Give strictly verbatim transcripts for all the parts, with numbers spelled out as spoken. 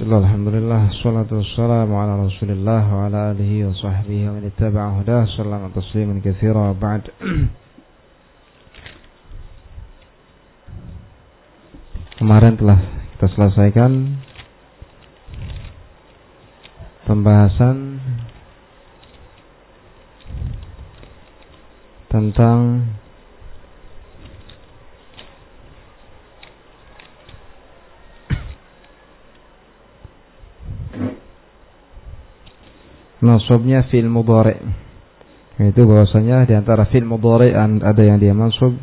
Alhamdulillah, salatu wassalamu ala Rasulillah wa ala alihi wa sahbihi wa man ittaba'a hudah, sallallahu tasliman katsira. Ba'd. Kemarin telah kita selesaikan pembahasan tentang mansubnya fi'il mudhari', yaitu bahwasanya di antara fi'il mudhari' ada yang dia mansub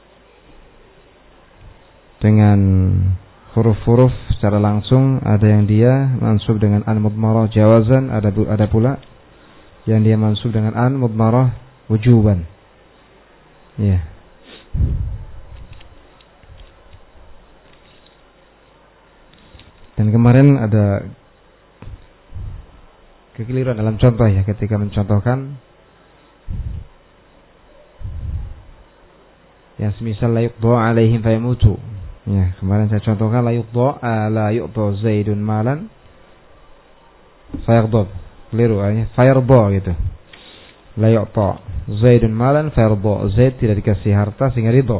dengan huruf-huruf secara langsung, ada yang dia mansub dengan an mudmarah jawazan, ada ada pula yang dia mansub dengan an mudmarah wujuban. Ya. Dan kemarin ada kekeliruan dalam contoh ya, ketika mencontohkan yang semisal la yuqda alaihim fayamutu. Ya, kemarin saya contohkan la yuqda la yuqda Zaidun malan fayaghdab. Keliru ya, fayarda gitu. La yuqda Zaidun malan fayarda. Zaid tidak dikasih harta sehingga ridha.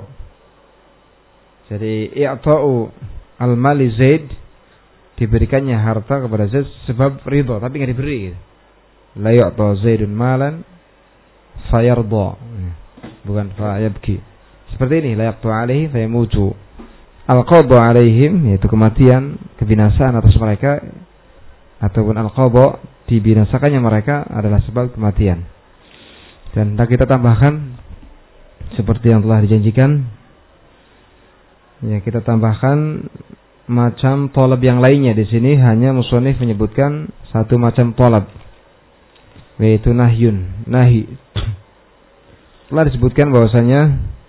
Jadi i'ta'u al-mali Zaid, diberikannya harta kepada Zaid sebab ridha, tapi enggak diberi. La yu'ta Zaidun malan fayarda, bukan fayabki. Seperti ini, la yaqtu alaihi fayamutu. Al-qadha alaihim, yaitu kematian, kebinasaan atas mereka, ataupun al-qadha, dibinasakannya mereka adalah sebab kematian. Dan kita tambahkan seperti yang telah dijanjikan, ya, kita tambahkan macam tolab yang lainnya. Di sini hanya musannif menyebutkan satu macam tolab, yaitu nahyun, nahi. Telah disebutkan bahwasanya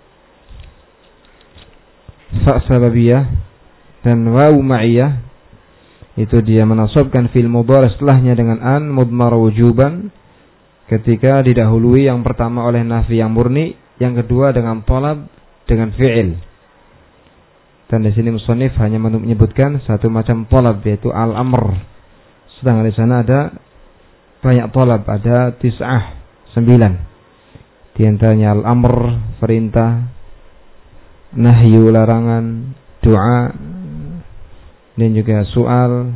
fa sababiyah dan wawu ma'iyah itu dia menasabkan fil mudhari' setelahnya dengan an mudmar wujuban ketika didahului yang pertama oleh nafi yang murni, yang kedua dengan tolab dengan fi'il. Dan di sini musannif hanya menyebutkan satu macam tolab, yaitu al-amr. Sedangkan di sana ada banyak tolab, ada tis'ah, sembilan. Di antaranya al-amr, perintah, nahyu, larangan, doa, dan juga soal.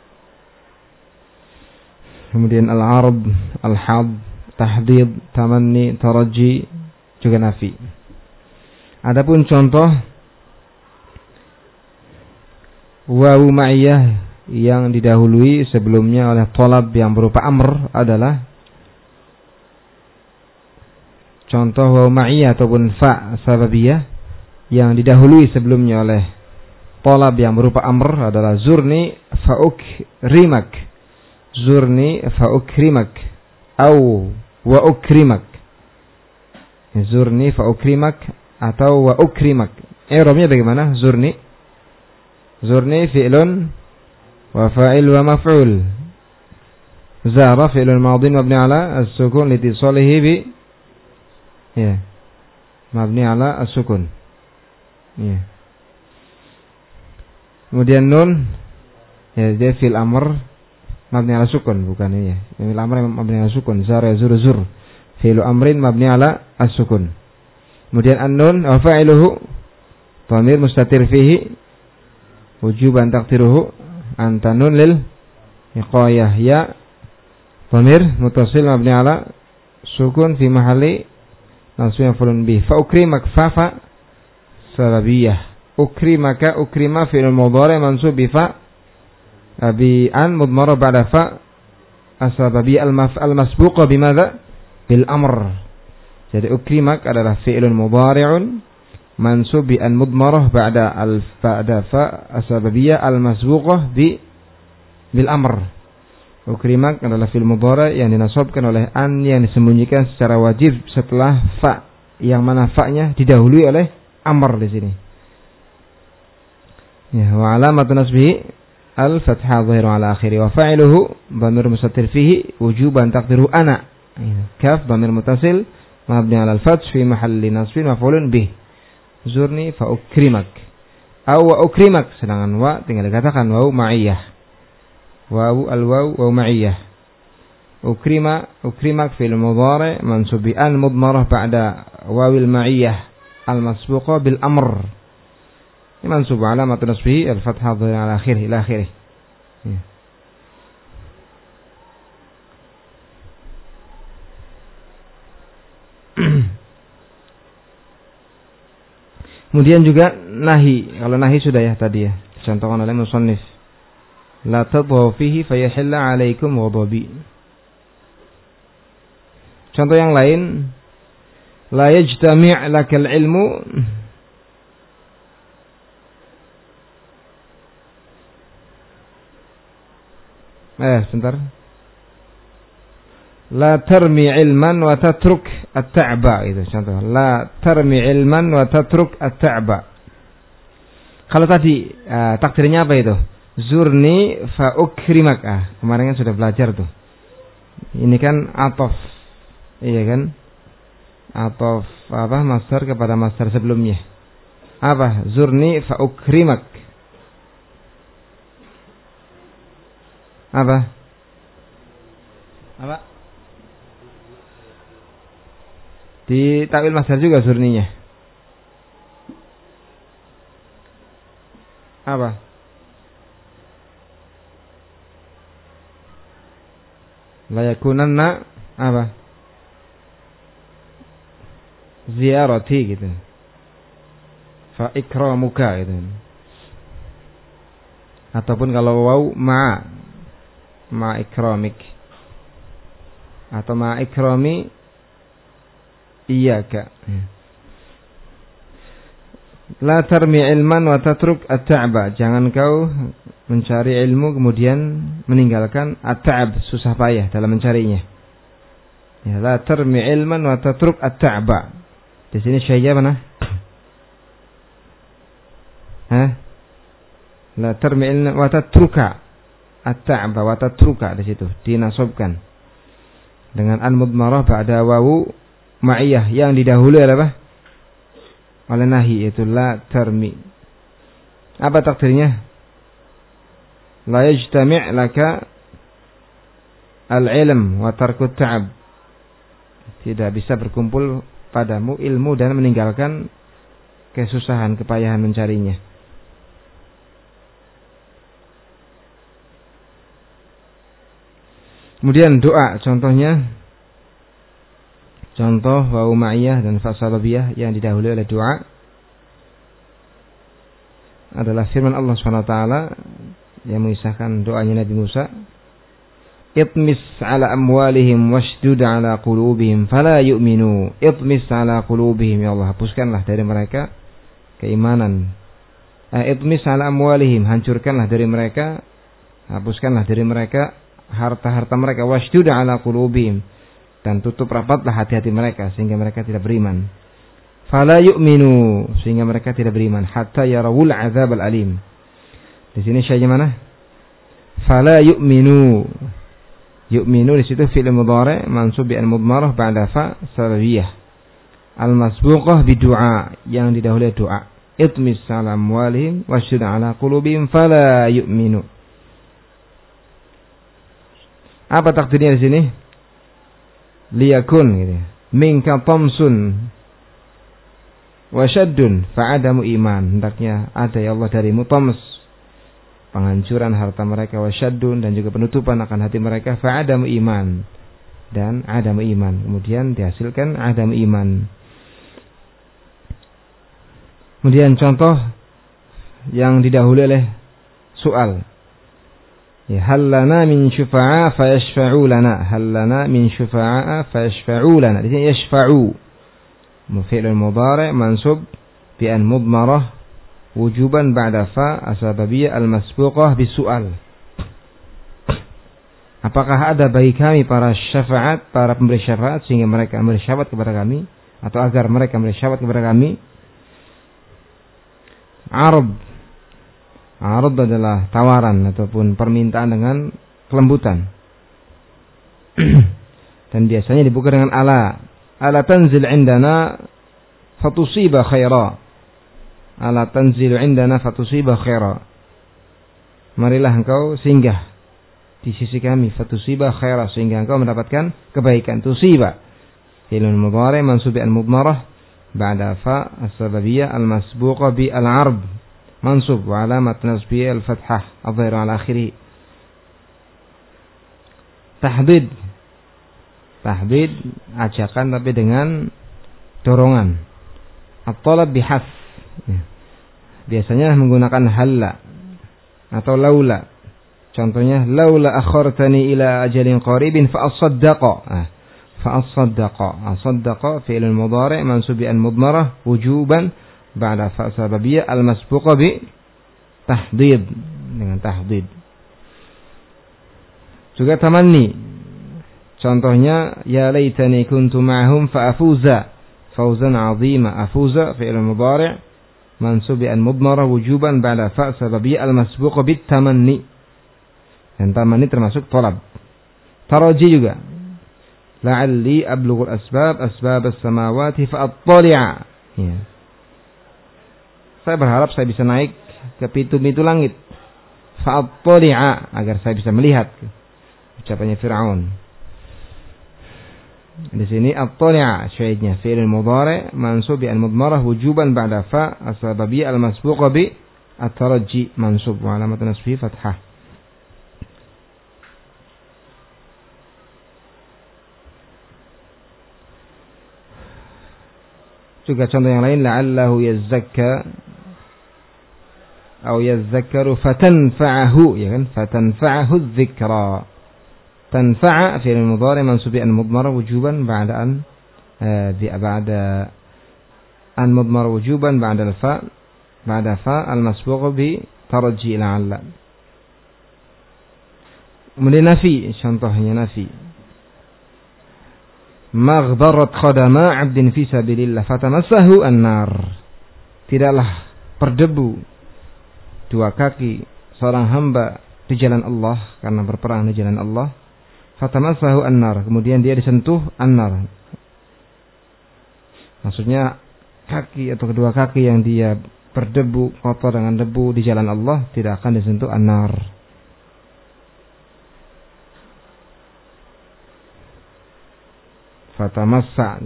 Kemudian al-arab, al-had, tahdid, tamanni, taraji, juga nafi. Adapun contoh wawu ma'iyah yang didahului sebelumnya oleh tolab yang berupa amr adalah contoh wawu ma'iyah ataupun fa sababiyah yang didahului sebelumnya oleh tolab yang berupa amr adalah zurni fa'ukrimak, zurni fa'ukrimak, au wa ukrimak, zurni fa'ukrimak atau wa ukrimak. I'rabnya bagaimana? Zurni Zurni fi'lun wa fa'il wa maf'ul. Zara fi'lun madin mabni ala as-sukun litisalihi bi ya mabni ala as-sukun. Ya. Kemudian nun ya, dia fi'il amr mabni ala sukun, bukan ini ya. Fi'il amr mabni ala sukun. Zara yazur zur. Fi'lu amrin mabni ala as-sukun. Kemudian an-nun wa fa'iluhu dhamir mustatir fihi wujuban taqdiruhu anta nun lil iqayah, ya dhamir muttasil mabni ala sukun fi mahalli nasbin maf'ulun bih. Fa ukrimak fa fa sababiyah, ukrimaka ukrima fi'il mudhari' mansub bi fa bi an mudmara ba'da fa asbabiyah al-masbuqa bimadza bil amr. Jadi ukrimak adalah fi'lun mudhari'un mansub bi an mudmarah ba'da al ba'da fa asbabiyah al masbuqah bi bil amr. Ukrimak adalah fi'il mudhari' yang dinasabkan oleh an yang disembunyikan secara wajib setelah fa, yang mana fa-nya didahului oleh amr di sini. Ya, wa alamatun nasbihi al fathah dhahirun ala akhiri wa fa'iluhu dhamir mustatir fihi wujuban taqdiru ana. Kaf dhamir muttasil mabni ala al fath fi mahalli nasbin maf'ulun bih. Zurni fa ukrimak, aw wa ukrimak, sedangkan wa tinggal dikatakan wa ma'iyah. wawu al-waw waw ma'iyah. Ukrima ukrimak fil mudhari' mansub bi an mudmarah ba'da wawil ma'iyah al-masbuqa bil amr. Ini mansub alamat nasbihi al-fathah ala akhirih ila akhirih. Ya. Kemudian juga nahi. Kalau nahi sudah ya tadi ya, dicontohkan oleh musannif. La tadhaw fihi fayahilla 'alaikum ghadabi. Contoh yang lain, la yajtami' lakal ilmu Eh, sebentar. La tarmi ilman wa tatruk at-ta'ba, itu contoh. La tarmi ilman wa tatruk at-ta'ba. Kalau tadi uh, takdirnya apa itu? Zurni fa ukrimak. Ah, kemarin kan sudah belajar tuh. Ini kan atof. Iya kan? Atof apa? Masdar kepada masdar sebelumnya. Apa? Zurni fa ukrimak. Apa? Apa? Di takwil masdar juga zurninya. Apa? La yakunanna apa? Ziyarati gitu. Fa ikramuka gitu. Ataupun kalau waw ma ma ikramik. Atau ma ikrami iyaka. La tarmi ilman wa tatruk at-ta'ba. Jangan kau mencari ilmu kemudian meninggalkan at-ta'ab, susah payah dalam mencarinya. Ya, la tarmi ilman wa tatruk at-ta'ba. Di sini syai'nya mana? Hah? La tarmi ilman wa tatruka at-ta'ba wa tatruka, di situ dinasabkan dengan an-mudmarah ba'da wawu ma'iyah yang didahului apa? Oleh nahi, yaitu la tarmi. Apa takdirnya? La yajtami' laka al-ilm wa tarku ta'ab. Tidak bisa berkumpul padamu ilmu dan meninggalkan kesusahan, kepayahan mencarinya. Kemudian doa, contohnya contoh wawu ma'iyah dan fa sababiyah yang didahului oleh doa adalah firman Allah Subhanahu wa taala yang mengisahkan doanya Nabi Musa, itmis ala amwalihim washdud ala qulubihim fala yu'minu. Itmis ala qulubihim, ya Allah, hapuskanlah dari mereka keimanan. Eh, itmis ala amwalihim, hancurkanlah dari mereka, hapuskanlah dari mereka harta-harta mereka, washdud ala qulubihim, dan tutup rapatlah hati-hati mereka sehingga mereka tidak beriman. Fala yu'minu, sehingga mereka tidak beriman, hatta yarawul azab al-alim. Di sini syai'nya mana? Fala yu'minu. Yu'minu di situ fi'il mudhari' mansub bi al-mudmarah ba'da fa sababiyah. Al-masbuqah bi du'a, yang didahului doa. Itmis ala amwalihim washdud ala qulubihim fala yu'minu. Apa takdirnya di sini? Liyakun gitu. Minka tamsun wa syaddun fa'adamu iman. Hendaknya ada, ya Allah, darimu tams, penghancuran harta mereka, wa syaddun, dan juga penutupan akan hati mereka, fa'adamu iman, dan adamu iman. Kemudian dihasilkan adamu iman. Kemudian contoh yang didahului oleh soal. Ya, hal lana min syufa'a fa yashfa'u lana. Hal lana min syufa'a fa yashfa'u lana. Di sini yashfa'u fi'il mudhari' mansub bi an mudmarah wujuban ba'da fa asbabiyah al-masbuqah bisu'al. Apakah ada bagi kami para syafaat, para pemberi syafaat, sehingga mereka memberi syafaat kepada kami, atau agar mereka memberi syafaat kepada kami? Arab. Arab adalah tawaran ataupun permintaan dengan kelembutan. Dan biasanya dibuka dengan ala. Ala tanzil indana fatusiba khaira. Ala tanzil indana fatusiba khaira. Marilah engkau singgah di sisi kami, fatusiba khaira, sehingga engkau mendapatkan kebaikan. Tusiba fi'il mudhari' mansub bi al-mudmarah ba'da fa as-sababiyah al-masbuqah bi al-'arb mansub wa alamat nasbihi al-fathah adh-dhahira 'ala akhirih. Tahdid, tahdid ajakan tapi dengan dorongan. At-talab bihas, biasanya menggunakan halla atau laula. Contohnya, laula akhartani ila ajalin qaribin fa asaddaqa. Ah, fa asaddaqa. Asaddaqa fi'il mudhari' mansub bi al-mudmarah wujuban ba'da fa sababiyah al-masbuqa bi tahdid, dengan tahdid. Juga tamanni. Contohnya, ya laitani kuntu ma'ahum fa afuza fawzan 'azima. Afuza fi'il mudhari' mansub bi al-mudmarah wujuban ba'da fa sababiyah al-masbuqa bi tamanni. Dan tamanni termasuk tolab. Taraji juga. La'alli ablughul asbab asbab as-samawati fa'attali'a. Ya. Saya berharap saya bisa naik ke pintu-pintu langit. Fa'attali'a, agar saya bisa melihat. Ucapannya Fir'aun. Di sini attali'a syahidnya fi'il mudhari' mansub bi al-mudmarah wujuban ba'da fa as-sababiyyah al-masbuqa bi at-taraji mansub wa alamat nasbihi fathah. Juga contoh yang lain, la'allahu yazzakka atau yazzakkaru fatanfa'ahu, ya kan? Fatanfa'ahu dzikra. Tanfa'a fi'il mudhari' mansub bi al-mudmarah wujuban ba'da an di ba'da an mudmarah wujuban ba'da al-fa ba'da fa al-masbuq bi tarji la'alla. Kemudian nafi, contohnya nafi. Maghbarat khadama 'abdin fi sabilillah fatamassahu an-nar. Tidaklah berdebu dua kaki seorang hamba di jalan Allah karena berperang di jalan Allah. Fatamassahu an-nar, kemudian dia disentuh an-nar. Maksudnya kaki atau kedua kaki yang dia berdebu, kotor dengan debu di jalan Allah tidak akan disentuh an-nar. Fatamassa.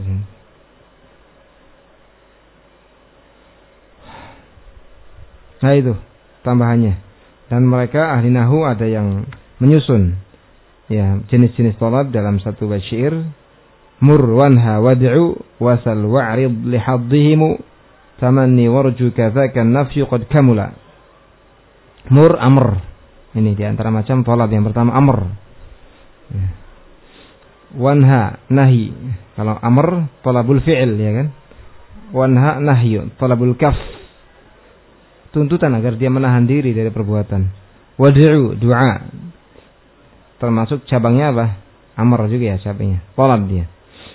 Nah itu tambahannya. Dan mereka ahli nahu ada yang menyusun ya jenis-jenis tolab dalam satu bait syair. Mur wanha wad'u wasal wa'rid lihaddihimu tamanni warju kadzaka an-nafyu qad kamula. Mur amr. Ini di antara macam tolab yang pertama amr. Ya. Wanha nahi. Kalau amr talabul fi'il, ya kan? Wanha nahyu talabul kaf. Tuntutan agar dia menahan diri dari perbuatan. Wad'u doa. Termasuk cabangnya apa? Amr juga ya cabangnya. Talab dia.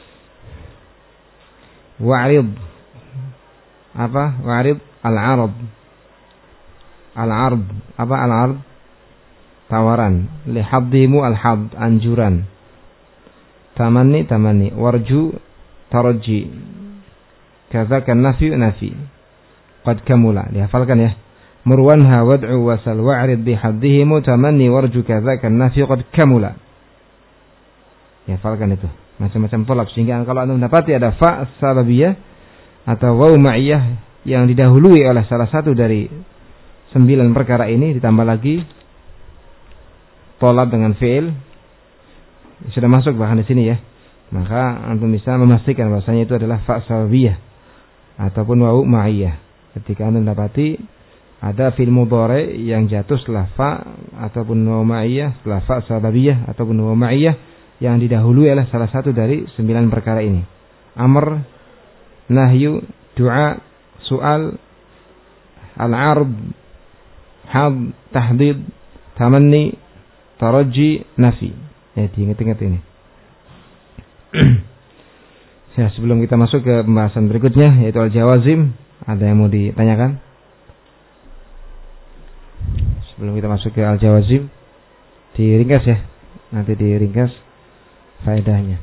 Wa'rid. Apa? Wa'rid al-'arad. Al-'ard. Apa al-'ard? Tawaran. Lihaddimu al-hadd, anjuran. Tamanni tamanni, warju taraji, kadzaka nafi nafi, qad kamula. Dihafalkan ya. Murwanha wad'u wasal wa'rid bihaddihimu tamanni warju kadzaka nafi qad kamula. Dihafalkan itu. Macam-macam tolab sehingga kalau Anda mendapati ada fa sababiyah atau waw ma'iyah yang didahului oleh salah satu dari sembilan perkara ini ditambah lagi tolab dengan fi'il sudah masuk bahkan di sini ya, maka antum bisa memastikan bahwasanya itu adalah fa sababiyah ataupun wawu ma'iyah. Ketika antum mendapati ada fi'il mudhari yang jatuh setelah fa ataupun wawu ma'iyah, setelah fa sababiyah ataupun wawu ma'iyah yang didahului oleh salah satu dari sembilan perkara ini. Amr, nahyu, du'a, su'al, al-'ard, had, tahdid, tamanni, taraji, nafi. Ya, diingat-ingat ini. Ya, sebelum kita masuk ke pembahasan berikutnya yaitu al-jawazim, ada yang mau ditanyakan? Sebelum kita masuk ke al-jawazim, diringkas ya. Nanti diringkas faedahnya.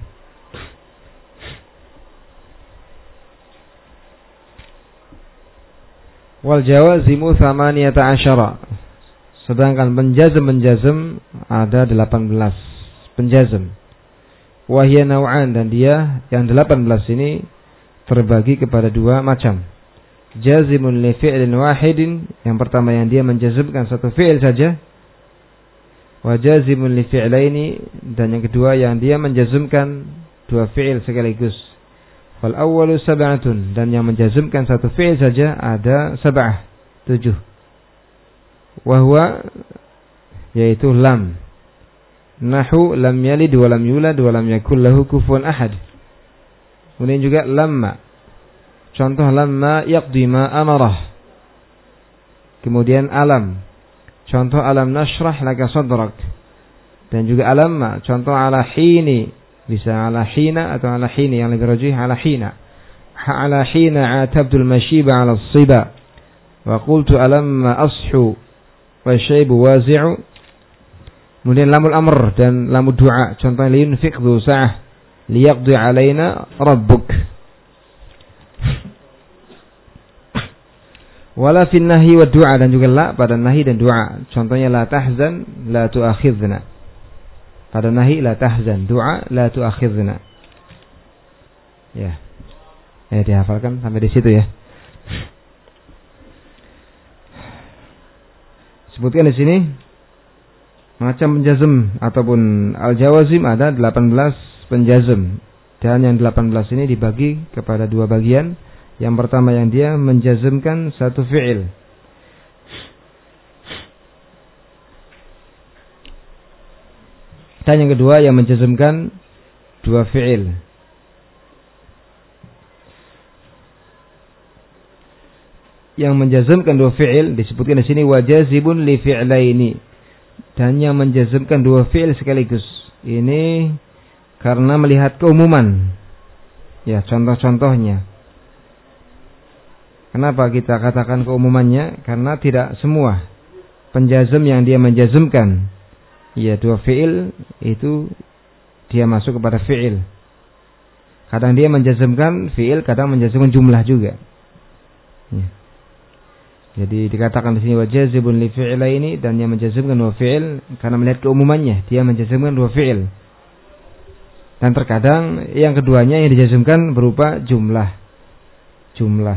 Wal jawazimu thamaniyata asyara. Sedangkan penjazm-penjazm ada delapan belas penjazm. Wahya naw'an, dan dia yang delapan belas ini terbagi kepada dua macam. Jazimun li fi'lin wahidin, yang pertama yang dia menjazmkan satu fi'il saja. Wa jazimun li fi'laini, dan yang kedua yang dia menjazmkan dua fi'il sekaligus. Fal awwalu sab'atun, dan yang menjazmkan satu fi'il saja ada sab'ah, tujuh. Wa huwa, yaitu lam. Nahu lam yalid wa lam yulad wa lam yakul lahu kufuwan ahad. Kemudian juga lamma. Contoh lamma yaqdi ma amarah. Kemudian alam. Contoh alam nashrah laka sadrak. Dan juga alamma. Contoh ala hini. Bisa ala hina atau ala hini. Yang lebih rajih ala hina. Ala hina atabdul mashiba ala siba. Wa qultu alamma ashu. Wa syaibu wazi'u. Kemudian lamul amr dan lamul du'a. Contoh liyunfiq dhu sa'ah. Liyaqdi alaina rabbuk. Wala fin nahi wa du'a, dan juga la pada nahi dan du'a. Contohnya la tahzan la tu'akhidna. Pada nahi la tahzan, du'a la tu'akhidna. Ya. Ya dihafalkan sampai di situ ya. Sebutkan di sini macam penjazm ataupun al-jawazim ada delapan belas penjazm. Dan yang delapan belas ini dibagi kepada dua bagian. Yang pertama yang dia menjazmkan satu fi'il. Dan yang kedua yang menjazmkan dua fi'il. Yang menjazmkan dua fi'il disebutkan di sini wajazibun li fi'laini. Dan yang menjazmkan dua fi'il sekaligus. Ini karena melihat keumuman. Ya, contoh-contohnya. Kenapa kita katakan keumumannya? Karena tidak semua penjazm yang dia menjazmkan, ya dua fi'il itu dia masuk kepada fi'il. Kadang dia menjazmkan fi'il, kadang menjazmkan jumlah juga. Ya. Jadi dikatakan di sini wajazibun li fi'laini, dan yang menjazmkan dua fi'il karena melihat keumumannya, dia menjazmkan dua fi'il. Dan terkadang yang keduanya yang dijazmkan berupa jumlah. Jumlah.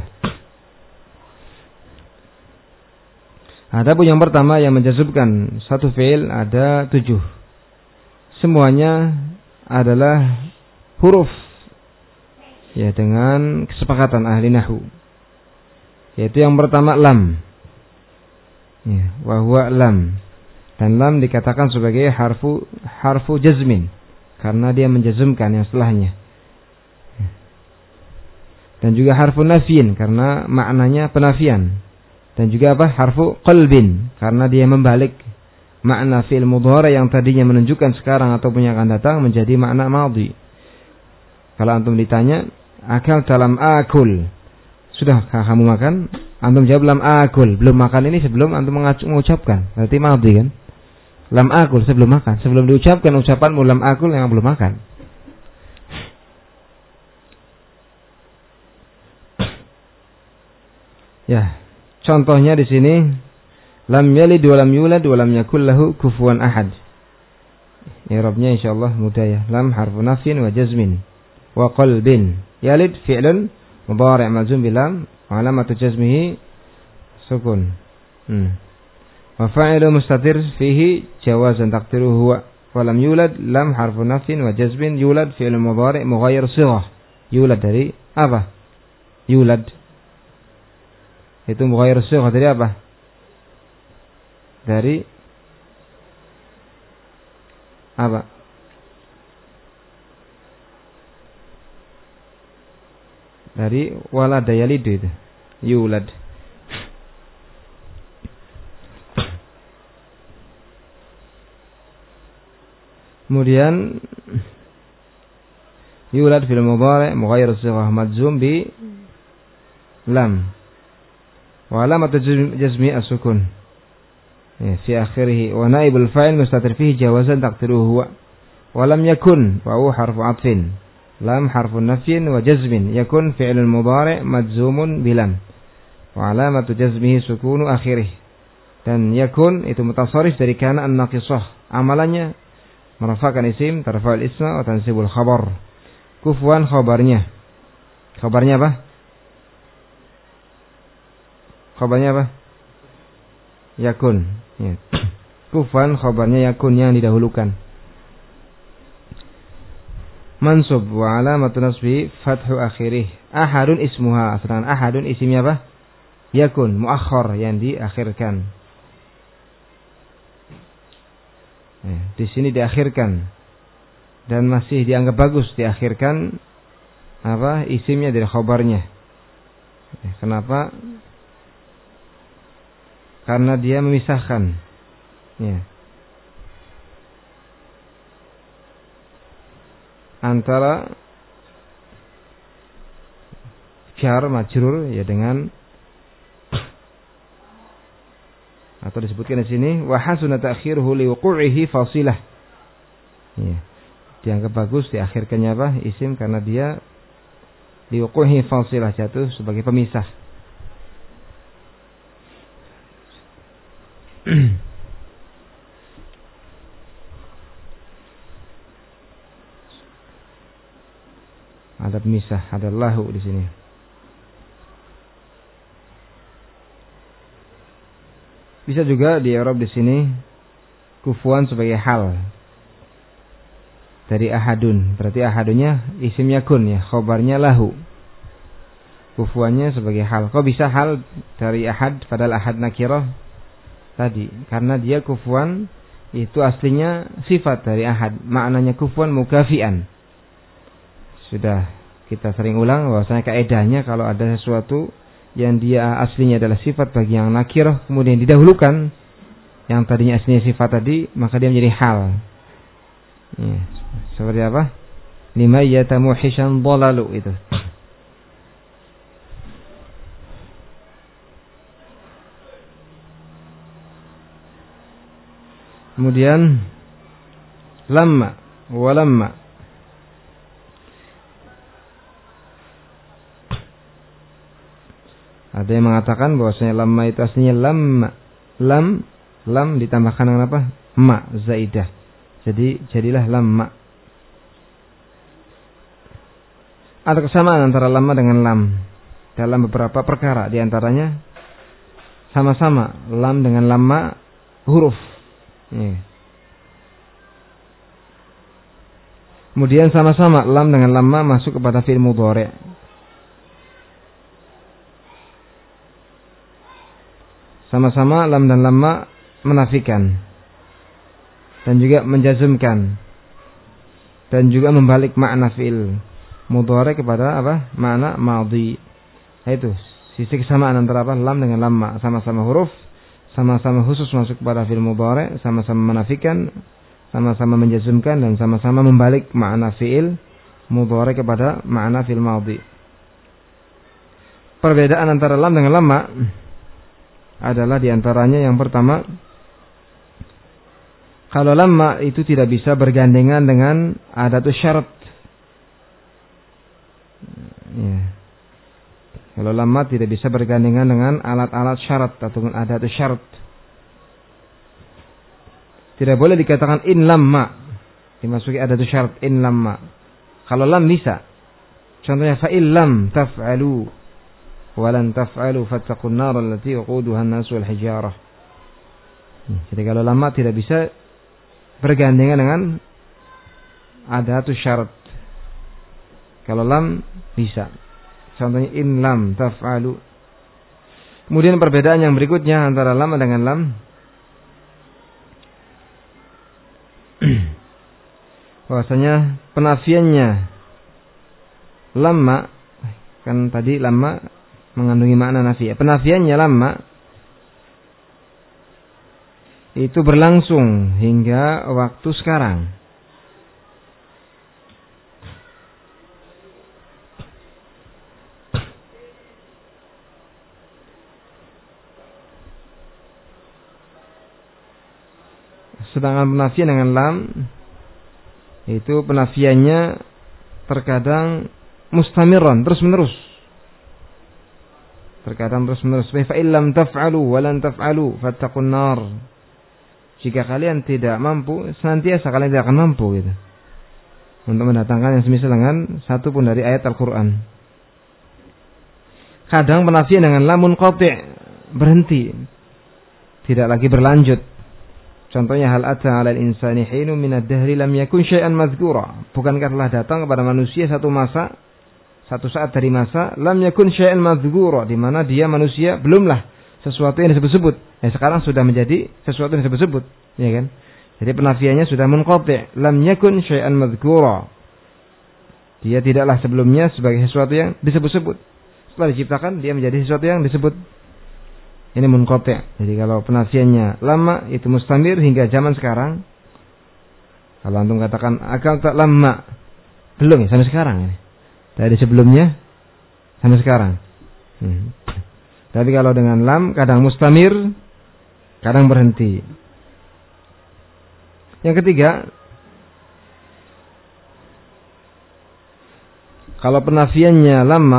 Adapun yang pertama yang menjazmkan satu fi'il ada tujuh. Semuanya adalah huruf, ya dengan kesepakatan ahli nahwu. Yaitu yang pertama lam. Ya, wa huwa lam. Dan lam dikatakan sebagai harfu harfu jazmin karena dia menjazmkan yang setelahnya. Dan juga harfu nafyin karena maknanya penafian. Dan juga apa? Harfu qalbin karena dia membalik makna fi'il mudhari yang tadinya menunjukkan sekarang ataupun yang akan datang menjadi makna madhi. Kalau antum ditanya, akal dalam akul, sudahkah kamu makan? Antum jawab lam akul, belum makan ini sebelum antum mengucapkan. Berarti madhi kan? Lam akul sebelum makan, sebelum diucapkan ucapanmu lam akul yang belum makan. Ya. Contohnya di sini lam yalid wa lam yulad wa lam yakul lahu kufuwan ahad. I'rabnya insyaallah mudah ya. Lam harfu nafyin wa jazmin wa qalbin. Yalid fi'lun mudhari' majzum bi lam wa alamatu jazmihi sukun. Hmm. Wa fa'ilu mustatir fihi jawazan taqdiruhu huwa. Wa lam yulad lam harfu nafyin wa jazmin yulad fi'lun mudhari' mughayyir sighah. Yulad dari apa? Yulad itu mughayyir sighah dari apa? Dari apa? Dari walada yalidu itu. Yulad. Kemudian yulad fil mudhari' mughayyir sighah majzum bi lam. Wa alamatu jazmi as-sukun ya, fi akhirih wa naibul fa'il mustatir fihi jawazan taqdiruhu huwa wa lam yakun wa huwa harfu 'athfin lam harfu nafyin wa jazmin yakun fi'lun mudhari' majzumun bilam wa alamatu jazmihi sukunu akhirih. Dan yakun itu mutasarrif dari kana an-naqisah Amalannya merafakan isim, tarfa'ul isma wa tansibul khabar. Kufuwan khabarnya. Khabarnya apa? Khabarnya apa? Yakun. Ya. Kufuwan khabarnya yakun yang didahulukan. Mansub wa alamatu nasbi fathu akhirih. Ahadun ismuha. Sedangkan ahadun isimnya apa? Yakun, muakhir yang diakhirkan. Ya, di sini diakhirkan dan masih dianggap bagus diakhirkan apa isimnya dari khabarnya. Ya, kenapa? Karena dia memisahkan. Ya. Antara jar majrur ya dengan atau disebutkan di sini wa hasuna ta'khiruhu li wuqu'ihi fasilah. Ya. Dianggap bagus diakhirkannya apa? Isim karena dia li wuqu'ihi fasilah jatuh sebagai pemisah. Ada pemisah, ada lahu di sini. Bisa juga di Arab di sini kufuan sebagai hal dari ahadun. Berarti ahadunnya isim yakun ya, khobarnya lahu. Kufuannya sebagai hal. Kok bisa hal dari ahad padahal ahad nakirah tadi? Karena dia kufuan itu aslinya sifat dari ahad. Maknanya kufuan mukafian. Sudah kita sering ulang bahwasanya kaedahnya kalau ada sesuatu yang dia aslinya adalah sifat bagi yang nakirah kemudian didahulukan yang tadinya aslinya sifat tadi, maka dia menjadi hal. Ya, seperti apa? Lima yatamu hishan dhalalu itu. Kemudian lamma walamma. Ada yang mengatakan bahwasanya lamma itu aslinya lam, lam, lam ditambahkan dengan apa? Ma zaidah. Jadi jadilah lamma. Ada kesamaan antara lamma dengan lam dalam beberapa perkara. Di antaranya sama-sama lam dengan lamma huruf. Ya. Kemudian sama-sama lam dengan lamma masuk kepada fi'il mudhari'. Sama-sama lam dan lamma menafikan dan juga menjazmkan dan juga membalik makna fi'il mudhari kepada apa? Makna madhi. Itu sisi kesamaan antara apa? Lam dengan lamma, sama-sama huruf, sama-sama khusus masuk kepada fi'il mudhari, sama-sama menafikan, sama-sama menjazmkan dan sama-sama membalik makna fi'il mudhari kepada makna fi'il madhi. Perbedaan antara lam dengan lamma adalah diantaranya yang pertama, kalau lamma itu tidak bisa bergandengan dengan adatus syarat. Ya. Kalau lamma tidak bisa bergandengan dengan alat-alat syarat atau adatus syarat. Tidak boleh dikatakan in lamma dimasuki adatus syarat in lamma. Kalau lam bisa. Contohnya fa in lam taf'alu walan taf'alu fattaqun nar allati waquduha an-nas wal hijarah. Jadi kalau lamma tidak bisa bergandengan dengan adatus syarat. Kalau lam bisa. Contohnya in lam taf'alu. Kemudian perbedaan yang berikutnya antara lam dengan lam. Bahwasanya penafiannya lamma kan tadi lamma mengandungi makna nafi. Penafiannya lamma itu berlangsung hingga waktu sekarang. Sedangkan penafian dengan lam itu penafiannya terkadang mustamiran, terus menerus. Terkadang terus menerus. Fa illam taf'alu wa lan taf'alu fattaqun nar. jika kalian tidak mampu, senantiasa kalian tidak akan mampu gitu. Untuk mendatangkan yang semisal dengan satu pun dari ayat Al-Quran. Kadang penafian dengan lamun qati' berhenti, tidak lagi berlanjut. Contohnya hal ata 'alal insani hinun minad dahri lam yakun syai'an madzkura. Bukankah telah datang kepada manusia satu masa, satu saat dari masa, lam yakun syai'an madzkura, di mana dia manusia belumlah sesuatu yang disebut-sebut. Ya, sekarang sudah menjadi sesuatu yang disebut-sebut, ya kan? Jadi penafiannya sudah munqati', lam yakun syai'an madzkura. Dia tidaklah sebelumnya sebagai sesuatu yang disebut-sebut. Setelah diciptakan dia menjadi sesuatu yang disebut. Ini munqati'. Jadi kalau penafiannya lama itu mustamir hingga zaman sekarang. Kalau antum katakan akal tak lama, belum ya sampai sekarang ini. Dari sebelumnya sampai sekarang. Hmm. Tapi kalau dengan lam kadang mustamir, kadang berhenti. Yang ketiga, kalau penafiannya lama,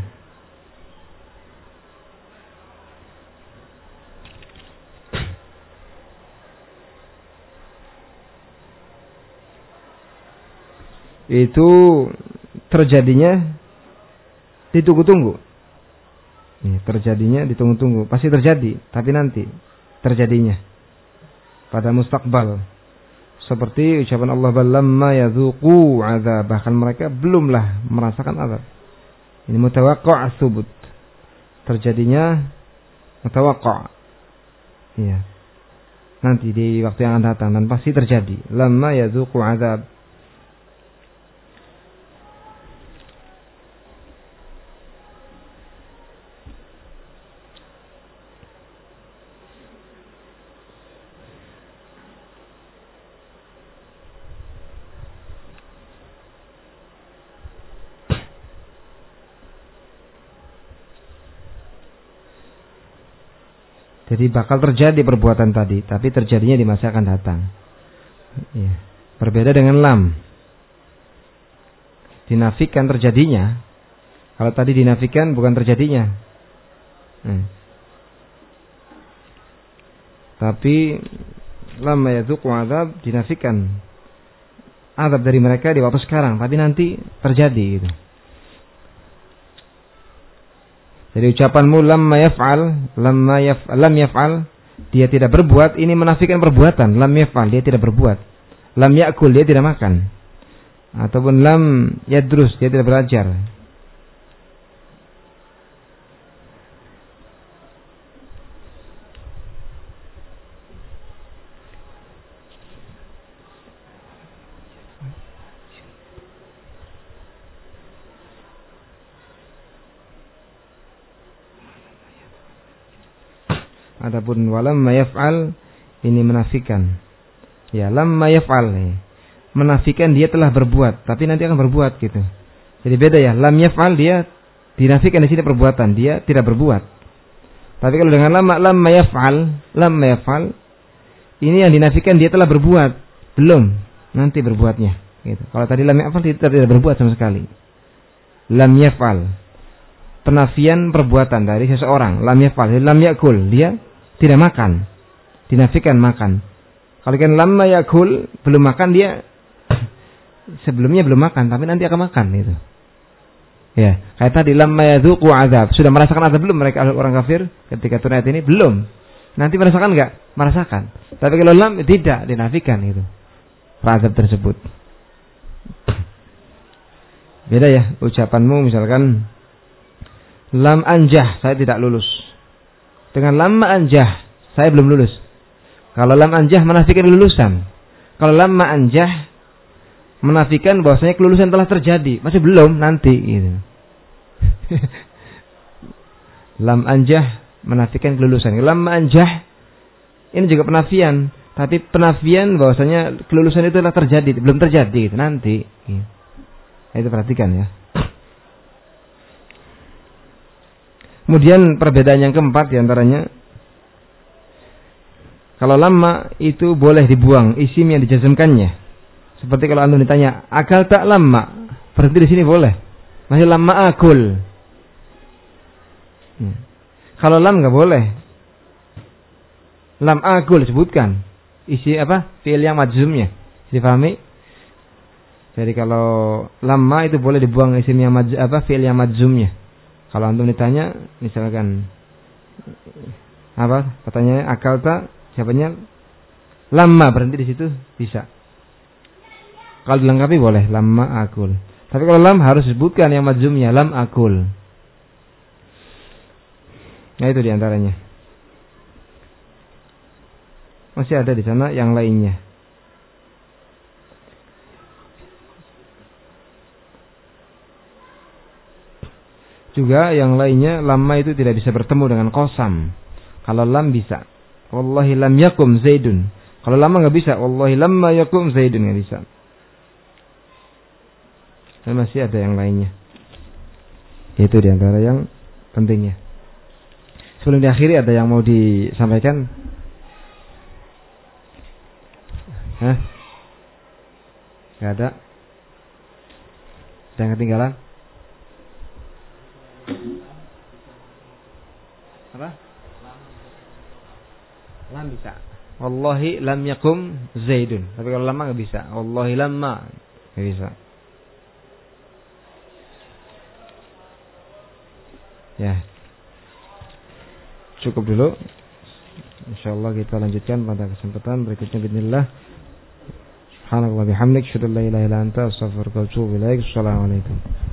itu terjadinya ditunggu-tunggu. Nih, terjadinya ditunggu-tunggu, pasti terjadi, tapi nanti terjadinya pada mustaqbal. Seperti ucapan Allah balamma yadzuqu azab, bahkan mereka belumlah merasakan azab. Ini mutawaqqa' tsubut. Terjadinya mutawaqqa'. Iya. Nanti di waktu yang akan datang dan pasti terjadi. Lamma yadzuqu azab. Jadi bakal terjadi perbuatan tadi, tapi terjadinya di masa akan datang. Ya. Berbeda dengan lam. Dinafikan terjadinya. Kalau tadi dinafikan bukan terjadinya. Hmm. Tapi lam yadzuqu azab dinafikan azab dari mereka di waktu sekarang, tapi nanti terjadi gitu. Jadi ucapanmu lamma yaf'al, lamma yaf'al, lam yaf'al, dia tidak berbuat, ini menafikan perbuatan. Lam yaf'al, dia tidak berbuat. Lam ya'kul, dia tidak makan. Ataupun lam yadrus, dia tidak belajar. Adapun walam mayaf'al ini menafikan. Ya, lam mayaf'al nih. Menafikan dia telah berbuat, tapi nanti akan berbuat gitu. Jadi beda ya, lam yaf'al dia dinafikan di sini perbuatan, dia tidak berbuat. Tapi kalau dengan lam lam mayaf'al, lam mayaf'al ini yang dinafikan dia telah berbuat, belum, nanti berbuatnya gitu. Kalau tadi lam yaf'al dia tidak berbuat sama sekali. Lam yaf'al penafian perbuatan dari seseorang, lam yaf'al, lam yakul, dia tidak makan, dinafikan makan. Kalau kan lamma yakul, belum makan, dia sebelumnya belum makan, tapi nanti akan makan gitu. Ya, kayak tadi lamma yadzuqu azab, sudah merasakan azab belum mereka orang kafir ketika turun ayat ini? Belum. Nanti merasakan enggak? Merasakan. Tapi kalau lam tidak, dinafikan itu azab tersebut. Beda ya ucapanmu, misalkan lam anjah, saya tidak lulus. Dengan lamma anjah, saya belum lulus. Kalau lam anjah menafikan kelulusan. Kalau lamma anjah menafikan bahwasanya kelulusan telah terjadi, masih belum, nanti gitu. Lam anjah menafikan kelulusan. Lamma anjah ini juga penafian, tapi penafian bahwasanya kelulusan itu telah terjadi, belum terjadi gitu, nanti. Gitu. Itu perhatikan ya. Kemudian perbedaan yang keempat diantaranya, kalau lama itu boleh dibuang isim yang dijazmkannya. Seperti kalau antum ditanya, akal tak lama, berhenti di sini boleh. Masih lama akul. Hmm. Kalau lam nggak boleh. Lam akul sebutkan. isi apa? Fi'il yang majzumnya. Dipahami? Jadi kalau lamma itu boleh dibuang isim yang maj, apa? Fi'il yang majzumnya. Kalau antum ditanya misalkan apa? Katanya akalta, siapanya? Lamma, berhenti di situ bisa. Kalau dilengkapi boleh lamma akul. Tapi kalau lam harus disebutkan yang majzumnya, lam akul. Nah itu diantaranya. Masih ada di sana yang lainnya. Juga yang lainnya lamma itu tidak bisa bertemu dengan qasam. Kalau lam bisa. Wallahi lam yakum Zaidun. Kalau lamma nggak bisa. Wallahi lamma yakum Zaidun, nggak bisa. Dan masih ada yang lainnya. Itu diantara yang pentingnya. Sebelum diakhiri ada yang mau disampaikan? Hah? Gak ada? Ada yang ketinggalan? Apa? Lam bisa. Wallahi lam yakum Zaidun. Tapi kalau lama gak bisa. Wallahi lamma gak bisa. Ya, cukup dulu. Insyaallah kita lanjutkan pada kesempatan berikutnya bismillah. Subhanallah bihamdik, syukur la ilaha illa anta, astaghfiruka wa atubu ilaik. Assalamualaikum.